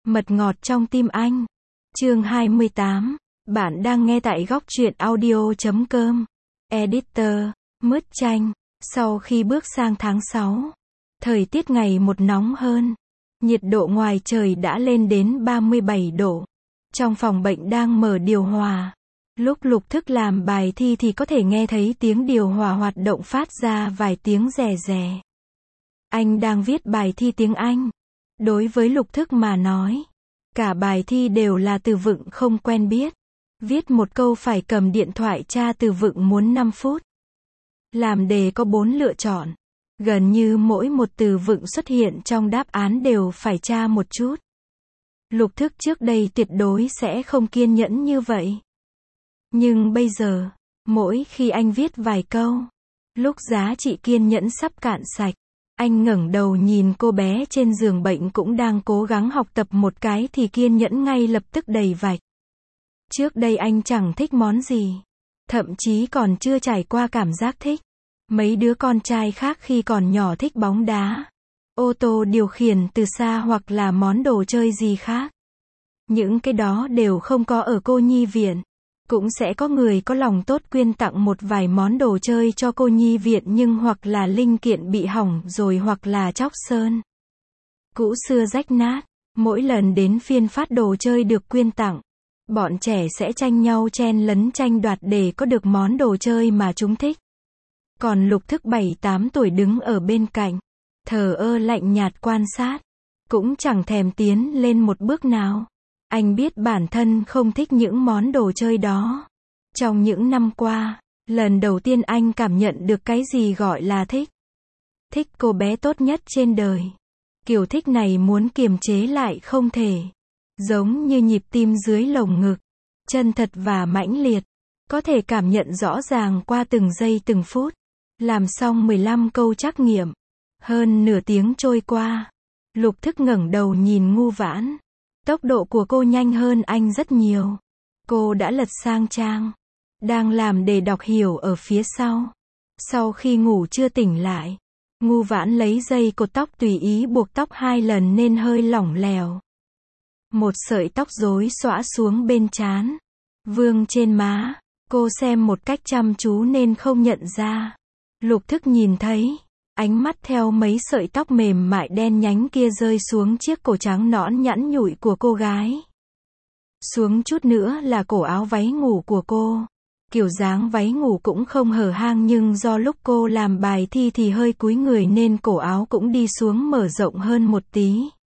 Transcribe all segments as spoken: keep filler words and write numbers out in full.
Mật ngọt trong tim anh. Chương hai mươi tám. Bạn đang nghe tại góc truyện audio chấm com. Editor, Mứt Chanh. Sau khi bước sang tháng sáu, thời tiết ngày một nóng hơn. Nhiệt độ ngoài trời đã lên đến ba mươi bảy độ. Trong phòng bệnh đang mở điều hòa. Lúc Lục Thức làm bài thi thì có thể nghe thấy tiếng điều hòa hoạt động phát ra vài tiếng rè rè. Anh đang viết bài thi tiếng Anh. Đối với Lục Thức mà nói, cả bài thi đều là từ vựng không quen biết. Viết một câu phải cầm điện thoại tra từ vựng muốn năm phút. Làm đề có bốn lựa chọn. Gần như mỗi một từ vựng xuất hiện trong đáp án đều phải tra một chút. Lục Thức trước đây tuyệt đối sẽ không kiên nhẫn như vậy. Nhưng bây giờ, mỗi khi anh viết vài câu, lúc giá trị kiên nhẫn sắp cạn sạch, anh ngẩng đầu nhìn cô bé trên giường bệnh cũng đang cố gắng học tập một cái thì kiên nhẫn ngay lập tức đầy vạch. Trước đây anh chẳng thích món gì, thậm chí còn chưa trải qua cảm giác thích. Mấy đứa con trai khác khi còn nhỏ thích bóng đá, ô tô điều khiển từ xa hoặc là món đồ chơi gì khác. Những cái đó đều không có ở cô nhi viện. Cũng sẽ có người có lòng tốt quyên tặng một vài món đồ chơi cho cô nhi viện nhưng hoặc là linh kiện bị hỏng rồi hoặc là chóc sơn. Cũ xưa rách nát. Mỗi lần đến phiên phát đồ chơi được quyên tặng, bọn trẻ sẽ tranh nhau chen lấn tranh đoạt để có được món đồ chơi mà chúng thích. Còn Lục Thức bảy tám tuổi đứng ở bên cạnh, thờ ơ lạnh nhạt quan sát, cũng chẳng thèm tiến lên một bước nào. Anh biết bản thân không thích những món đồ chơi đó. Trong những năm qua, lần đầu tiên anh cảm nhận được cái gì gọi là thích. Thích cô bé tốt nhất trên đời. Kiểu thích này muốn kiềm chế lại không thể. Giống như nhịp tim dưới lồng ngực. Chân thật và mãnh liệt. Có thể cảm nhận rõ ràng qua từng giây từng phút. Làm xong mười lăm câu trắc nghiệm. Hơn nửa tiếng trôi qua. Lục Thức ngẩng đầu nhìn Ngu Vãn. Tốc độ của cô nhanh hơn anh rất nhiều. Cô đã lật sang trang. Đang làm đề đọc hiểu ở phía sau. Sau khi ngủ chưa tỉnh lại, Ngu Vãn lấy dây cột tóc tùy ý buộc tóc hai lần nên hơi lỏng lẻo. Một sợi tóc rối xõa xuống bên trán, vương trên má. Cô xem một cách chăm chú nên không nhận ra. Lục Thức nhìn thấy, ánh mắt theo mấy sợi tóc mềm mại đen nhánh kia rơi xuống chiếc cổ trắng nõn nhẵn nhụi của cô gái. Xuống chút nữa là cổ áo váy ngủ của cô. Kiểu dáng váy ngủ cũng không hở hang nhưng do lúc cô làm bài thi thì hơi cúi người nên cổ áo cũng đi xuống mở rộng hơn một tí.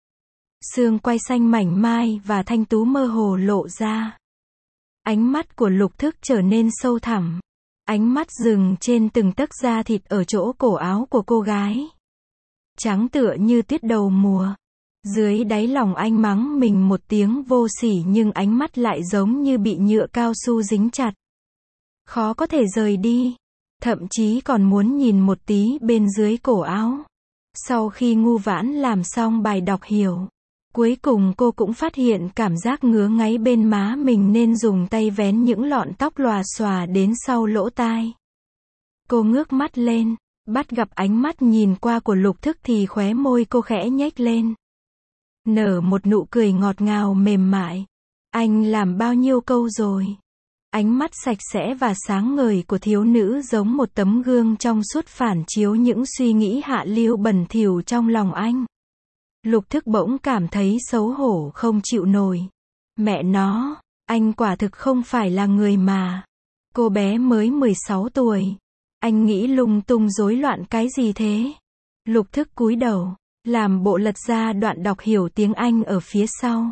Xương quai xanh mảnh mai và thanh tú mơ hồ lộ ra. Ánh mắt của Lục Thức trở nên sâu thẳm. Ánh mắt dừng trên từng tấc da thịt ở chỗ cổ áo của cô gái. Trắng tựa như tuyết đầu mùa. Dưới đáy lòng anh mắng mình một tiếng vô sỉ nhưng ánh mắt lại giống như bị nhựa cao su dính chặt. Khó có thể rời đi. Thậm chí còn muốn nhìn một tí bên dưới cổ áo. Sau khi Ngu Vãn làm xong bài đọc hiểu, cuối cùng cô cũng phát hiện cảm giác ngứa ngáy bên má mình nên dùng tay vén những lọn tóc lòa xòa đến sau lỗ tai. Cô ngước mắt lên, bắt gặp ánh mắt nhìn qua của Lục Thức thì khóe môi cô khẽ nhếch lên. Nở một nụ cười ngọt ngào mềm mại. Anh làm bao nhiêu câu rồi? Ánh mắt sạch sẽ và sáng ngời của thiếu nữ giống một tấm gương trong suốt phản chiếu những suy nghĩ hạ lưu bẩn thỉu trong lòng anh. Lục Thức bỗng cảm thấy xấu hổ không chịu nổi. Mẹ nó, anh quả thực không phải là người mà. Cô bé mới mười sáu tuổi. Anh nghĩ lung tung rối loạn cái gì thế? Lục Thức cúi đầu, làm bộ lật ra đoạn đọc hiểu tiếng Anh ở phía sau.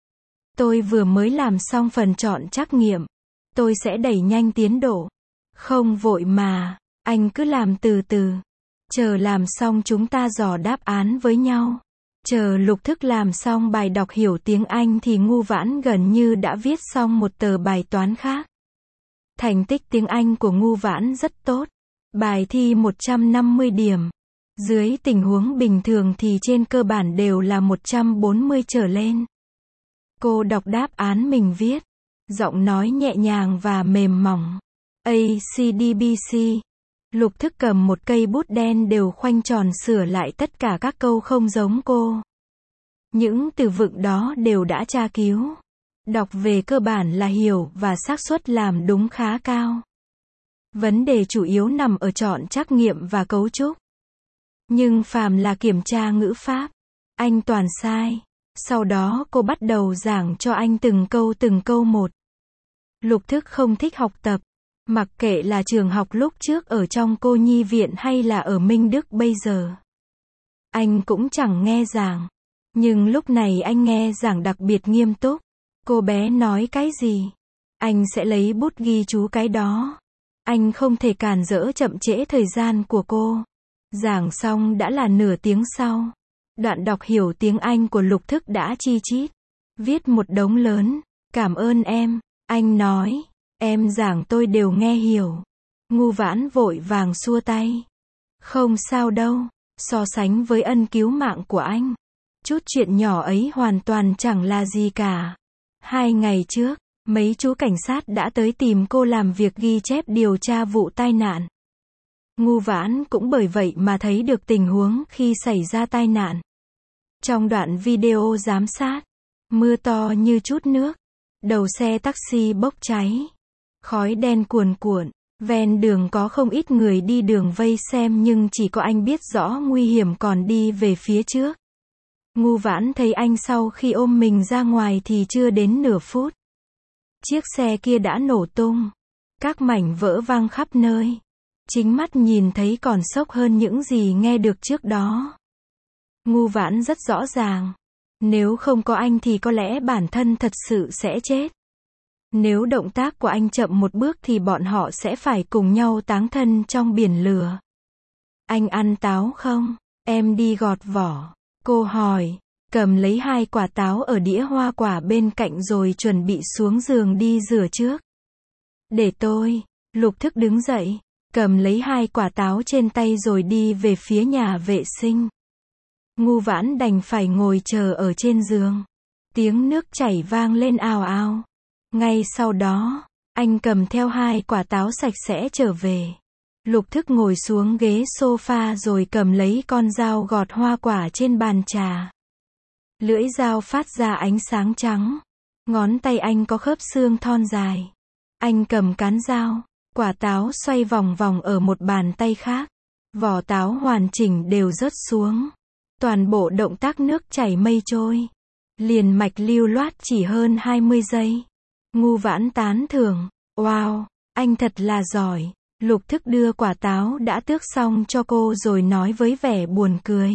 Tôi vừa mới làm xong phần chọn trắc nghiệm. Tôi sẽ đẩy nhanh tiến độ. Không vội mà, anh cứ làm từ từ. Chờ làm xong chúng ta dò đáp án với nhau. Chờ Lục Thức làm xong bài đọc hiểu tiếng Anh thì Ngu Vãn gần như đã viết xong một tờ bài toán khác. Thành tích tiếng Anh của Ngu Vãn rất tốt. Bài thi một trăm năm mươi điểm. Dưới tình huống bình thường thì trên cơ bản đều là một trăm bốn mươi trở lên. Cô đọc đáp án mình viết. Giọng nói nhẹ nhàng và mềm mỏng. A, C, D, B, C. Lục Thức cầm một cây bút đen đều khoanh tròn sửa lại tất cả các câu không giống cô. Những từ vựng đó đều đã tra cứu. Đọc về cơ bản là hiểu và xác suất làm đúng khá cao. Vấn đề chủ yếu nằm ở chọn trắc nghiệm và cấu trúc. Nhưng phàm là kiểm tra ngữ pháp, anh toàn sai. Sau đó cô bắt đầu giảng cho anh từng câu từng câu một. Lục Thức không thích học tập. Mặc kệ là trường học lúc trước ở trong cô nhi viện hay là ở Minh Đức bây giờ. Anh cũng chẳng nghe giảng. Nhưng lúc này anh nghe giảng đặc biệt nghiêm túc. Cô bé nói cái gì? Anh sẽ lấy bút ghi chú cái đó. Anh không thể cản rỡ chậm trễ thời gian của cô. Giảng xong đã là nửa tiếng sau. Đoạn đọc hiểu tiếng Anh của Lục Thức đã chi chít. Viết một đống lớn. Cảm ơn em. Anh nói. Em giảng tôi đều nghe hiểu. Ngu Vãn vội vàng xua tay. Không sao đâu. So sánh với ân cứu mạng của anh. Chút chuyện nhỏ ấy hoàn toàn chẳng là gì cả. Hai ngày trước, mấy chú cảnh sát đã tới tìm cô làm việc ghi chép điều tra vụ tai nạn. Ngu Vãn cũng bởi vậy mà thấy được tình huống khi xảy ra tai nạn. Trong đoạn video giám sát, mưa to như chút nước, đầu xe taxi bốc cháy, khói đen cuồn cuộn, ven đường có không ít người đi đường vây xem nhưng chỉ có anh biết rõ nguy hiểm còn đi về phía trước. Ngu Vãn thấy anh sau khi ôm mình ra ngoài thì chưa đến nửa phút. Chiếc xe kia đã nổ tung. Các mảnh vỡ văng khắp nơi. Chính mắt nhìn thấy còn sốc hơn những gì nghe được trước đó. Ngu Vãn rất rõ ràng. Nếu không có anh thì có lẽ bản thân thật sự sẽ chết. Nếu động tác của anh chậm một bước thì bọn họ sẽ phải cùng nhau táng thân trong biển lửa. Anh ăn táo không? Em đi gọt vỏ. Cô hỏi, cầm lấy hai quả táo ở đĩa hoa quả bên cạnh rồi chuẩn bị xuống giường đi rửa trước. Để tôi. Lục Thức đứng dậy, cầm lấy hai quả táo trên tay rồi đi về phía nhà vệ sinh. Ngu Vãn đành phải ngồi chờ ở trên giường. Tiếng nước chảy vang lên ào ào. Ngay sau đó, anh cầm theo hai quả táo sạch sẽ trở về. Lục Thức ngồi xuống ghế sofa rồi cầm lấy con dao gọt hoa quả trên bàn trà. Lưỡi dao phát ra ánh sáng trắng. Ngón tay anh có khớp xương thon dài. Anh cầm cán dao, quả táo xoay vòng vòng ở một bàn tay khác. Vỏ táo hoàn chỉnh đều rớt xuống. Toàn bộ động tác nước chảy mây trôi. Liền mạch lưu loát chỉ hơn hai mươi giây. Ngu Vãn tán thưởng. Wow, anh thật là giỏi. Lục Thức đưa quả táo đã tước xong cho cô rồi nói với vẻ buồn cười.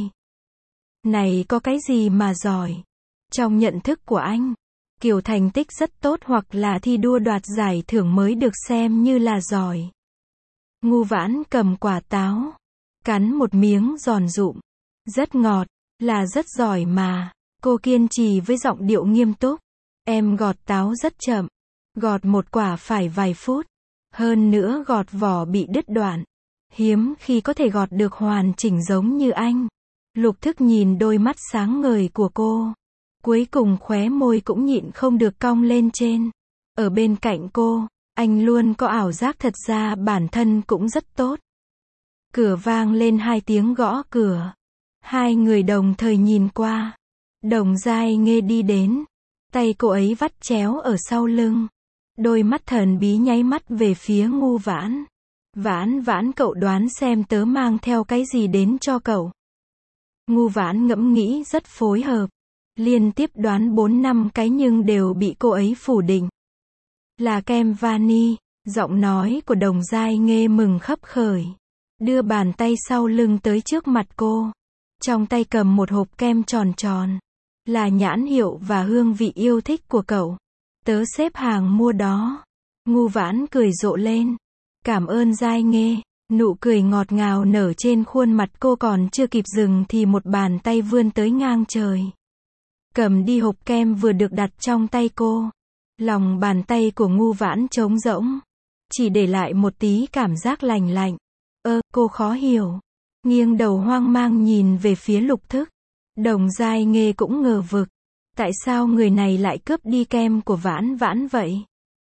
Này có cái gì mà giỏi? Trong nhận thức của anh, kiểu thành tích rất tốt hoặc là thi đua đoạt giải thưởng mới được xem như là giỏi. Ngu Vãn cầm quả táo, cắn một miếng giòn rụm. Rất ngọt, là rất giỏi mà. Cô kiên trì với giọng điệu nghiêm túc. Em gọt táo rất chậm. Gọt một quả phải vài phút. Hơn nữa gọt vỏ bị đứt đoạn. Hiếm khi có thể gọt được hoàn chỉnh giống như anh. Lục Thức nhìn đôi mắt sáng ngời của cô. Cuối cùng khóe môi cũng nhịn không được cong lên trên. Ở bên cạnh cô, anh luôn có ảo giác thật ra bản thân cũng rất tốt. Cửa vang lên hai tiếng gõ cửa. Hai người đồng thời nhìn qua. Đồng Giai Nghê đi đến. Tay cô ấy vắt chéo ở sau lưng. Đôi mắt thần bí nháy mắt về phía Ngu Vãn. Vãn Vãn cậu đoán xem tớ mang theo cái gì đến cho cậu. Ngu Vãn ngẫm nghĩ rất phối hợp. Liên tiếp đoán bốn năm cái nhưng đều bị cô ấy phủ định. Là kem vani. Giọng nói của Đồng Giai Nghê mừng khấp khởi. Đưa bàn tay sau lưng tới trước mặt cô. Trong tay cầm một hộp kem tròn tròn. Là nhãn hiệu và hương vị yêu thích của cậu. Tớ xếp hàng mua đó. Ngu Vãn cười rộ lên. Cảm ơn Giai Nghê. Nụ cười ngọt ngào nở trên khuôn mặt cô còn chưa kịp dừng thì một bàn tay vươn tới ngang trời. Cầm đi hộp kem vừa được đặt trong tay cô. Lòng bàn tay của Ngu Vãn trống rỗng. Chỉ để lại một tí cảm giác lành lạnh. Ơ, cô khó hiểu. Nghiêng đầu hoang mang nhìn về phía Lục Thức. Đồng Giai Nghê cũng ngờ vực. Tại sao người này lại cướp đi kem của Vãn Vãn vậy?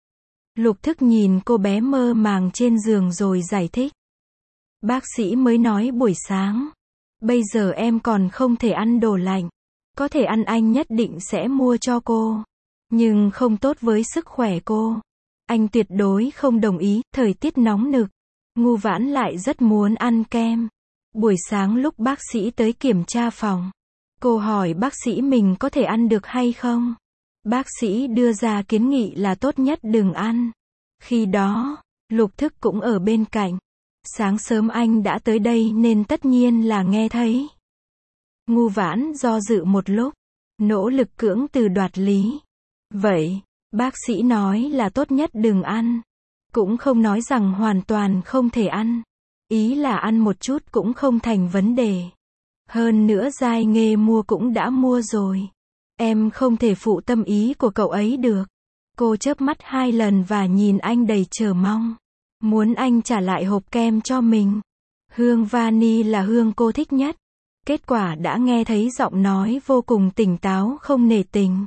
Lục Thức nhìn cô bé mơ màng trên giường rồi giải thích. Bác sĩ mới nói buổi sáng. Bây giờ em còn không thể ăn đồ lạnh. Có thể ăn anh nhất định sẽ mua cho cô. Nhưng không tốt với sức khỏe cô. Anh tuyệt đối không đồng ý, thời tiết nóng nực. Ngu Vãn lại rất muốn ăn kem. Buổi sáng lúc bác sĩ tới kiểm tra phòng, cô hỏi bác sĩ mình có thể ăn được hay không. Bác sĩ đưa ra kiến nghị là tốt nhất đừng ăn. Khi đó, Lục Thức cũng ở bên cạnh. Sáng sớm anh đã tới đây nên tất nhiên là nghe thấy. Ngu Vãn do dự một lúc, nỗ lực cưỡng từ đoạt lý. Vậy, bác sĩ nói là tốt nhất đừng ăn. Cũng không nói rằng hoàn toàn không thể ăn. Ý là ăn một chút cũng không thành vấn đề. Hơn nữa Giai Nghê mua cũng đã mua rồi. Em không thể phụ tâm ý của cậu ấy được. Cô chớp mắt hai lần và nhìn anh đầy chờ mong. Muốn anh trả lại hộp kem cho mình. Hương vani là hương cô thích nhất. Kết quả đã nghe thấy giọng nói vô cùng tỉnh táo không nể tình.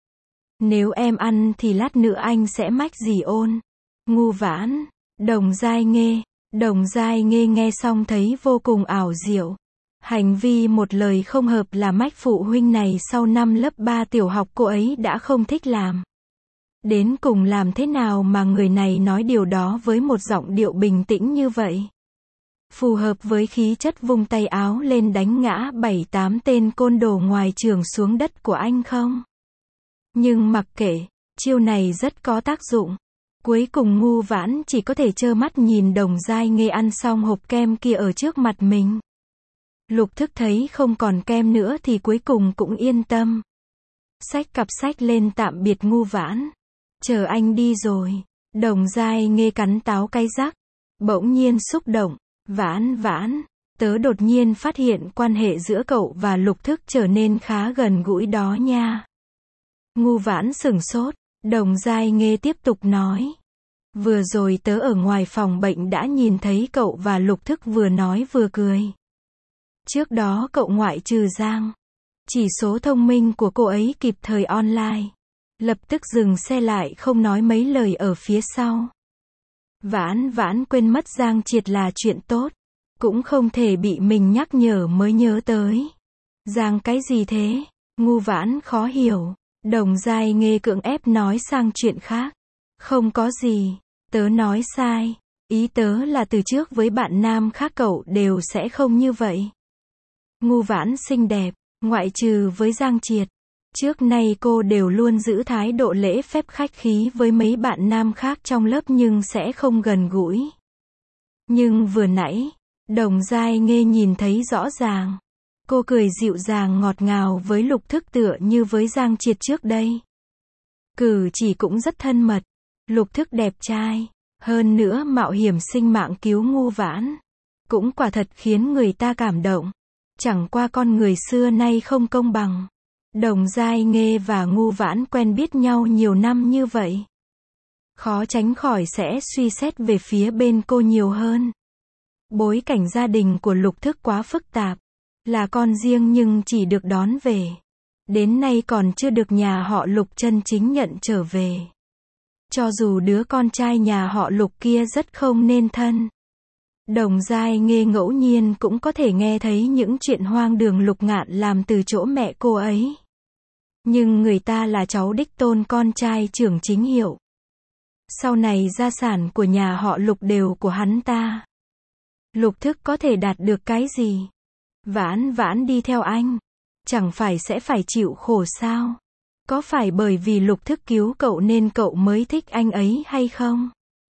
Nếu em ăn thì lát nữa anh sẽ mách dì Ôn. Ngu Vãn, Đồng Giai Nghê. Đồng Giai Nghê nghe xong thấy vô cùng ảo diệu. Hành vi một lời không hợp là mách phụ huynh này sau năm lớp ba tiểu học cô ấy đã không thích làm. Đến cùng làm thế nào mà người này nói điều đó với một giọng điệu bình tĩnh như vậy? Phù hợp với khí chất vung tay áo lên đánh ngã bảy tám tên côn đồ ngoài trường xuống đất của anh không? Nhưng mặc kệ, chiêu này rất có tác dụng. Cuối cùng Ngu Vãn chỉ có thể trơ mắt nhìn Đồng Giai Nghê ăn xong hộp kem kia ở trước mặt mình. Lục Thức thấy không còn kem nữa thì cuối cùng cũng yên tâm. Xách cặp sách lên tạm biệt Ngu Vãn. Chờ anh đi rồi. Đồng Giai Nghê cắn táo cay rắc. Bỗng nhiên xúc động. Vãn Vãn, tớ đột nhiên phát hiện quan hệ giữa cậu và Lục Thức trở nên khá gần gũi đó nha. Ngu Vãn sửng sốt. Đồng Giai Nghê tiếp tục nói. Vừa rồi tớ ở ngoài phòng bệnh đã nhìn thấy cậu và Lục Thức vừa nói vừa cười. Trước đó cậu ngoại trừ Giang. Chỉ số thông minh của cô ấy kịp thời online. Lập tức dừng xe lại không nói mấy lời ở phía sau. Vãn Vãn quên mất Giang Triệt là chuyện tốt. Cũng không thể bị mình nhắc nhở mới nhớ tới. Giang cái gì thế? Ngu Vãn khó hiểu. Đồng Giai Nghê cưỡng ép nói sang chuyện khác. Không có gì. Tớ nói sai. Ý tớ là từ trước với bạn nam khác cậu đều sẽ không như vậy. Ngu Vãn xinh đẹp, ngoại trừ với Giang Triệt. Trước nay cô đều luôn giữ thái độ lễ phép khách khí với mấy bạn nam khác trong lớp nhưng sẽ không gần gũi. Nhưng vừa nãy, Đồng Giai Nghê nhìn thấy rõ ràng. Cô cười dịu dàng ngọt ngào với Lục Thức tựa như với Giang Triệt trước đây. Cử chỉ cũng rất thân mật. Lục Thức đẹp trai. Hơn nữa mạo hiểm sinh mạng cứu Ngu Vãn. Cũng quả thật khiến người ta cảm động. Chẳng qua con người xưa nay không công bằng. Đồng Giai Nghê và Ngu Vãn quen biết nhau nhiều năm như vậy. Khó tránh khỏi sẽ suy xét về phía bên cô nhiều hơn. Bối cảnh gia đình của Lục Thức quá phức tạp. Là con riêng nhưng chỉ được đón về. Đến nay còn chưa được nhà họ Lục chân chính nhận trở về. Cho dù đứa con trai nhà họ Lục kia rất không nên thân. Đồng Giai Nghê ngẫu nhiên cũng có thể nghe thấy những chuyện hoang đường Lục Ngạn làm từ chỗ mẹ cô ấy. Nhưng người ta là cháu đích tôn con trai trưởng chính hiệu. Sau này gia sản của nhà họ Lục đều của hắn ta. Lục Thức có thể đạt được cái gì? Vãn Vãn đi theo anh. Chẳng phải sẽ phải chịu khổ sao? Có phải bởi vì Lục Thức cứu cậu nên cậu mới thích anh ấy hay không?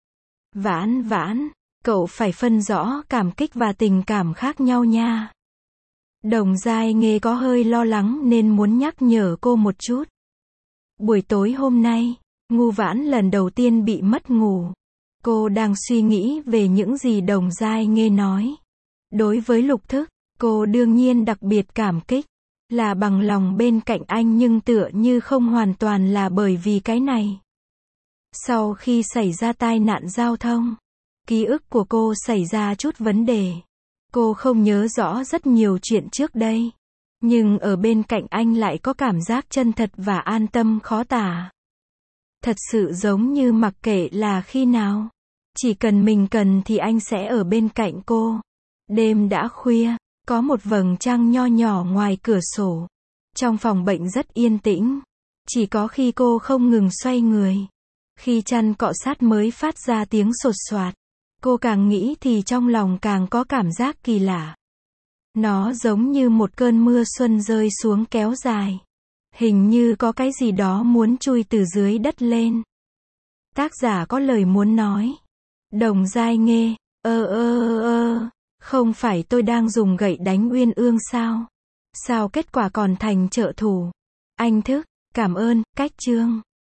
Vãn Vãn, cậu phải phân rõ cảm kích và tình cảm khác nhau nha. Đồng Giai Nghê có hơi lo lắng nên muốn nhắc nhở cô một chút. Buổi tối hôm nay, Ngu Vãn lần đầu tiên bị mất ngủ. Cô đang suy nghĩ về những gì Đồng Giai Nghê nói. Đối với Lục Thức, cô đương nhiên đặc biệt cảm kích. Là bằng lòng bên cạnh anh nhưng tựa như không hoàn toàn là bởi vì cái này. Sau khi xảy ra tai nạn giao thông, ký ức của cô xảy ra chút vấn đề. Cô không nhớ rõ rất nhiều chuyện trước đây. Nhưng ở bên cạnh anh lại có cảm giác chân thật và an tâm khó tả. Thật sự giống như mặc kệ là khi nào. Chỉ cần mình cần thì anh sẽ ở bên cạnh cô. Đêm đã khuya, có một vầng trăng nho nhỏ ngoài cửa sổ. Trong phòng bệnh rất yên tĩnh. Chỉ có khi cô không ngừng xoay người, khi chăn cọ sát mới phát ra tiếng sột soạt. Cô càng nghĩ thì trong lòng càng có cảm giác kỳ lạ. Nó giống như một cơn mưa xuân rơi xuống kéo dài. Hình như có cái gì đó muốn chui từ dưới đất lên. Tác giả có lời muốn nói. Đồng Giai Nghê, ơ ơ ơ ơ, không phải tôi đang dùng gậy đánh Uyên Ương sao? Sao kết quả còn thành trợ thủ? Anh thức, cảm ơn, cách chương.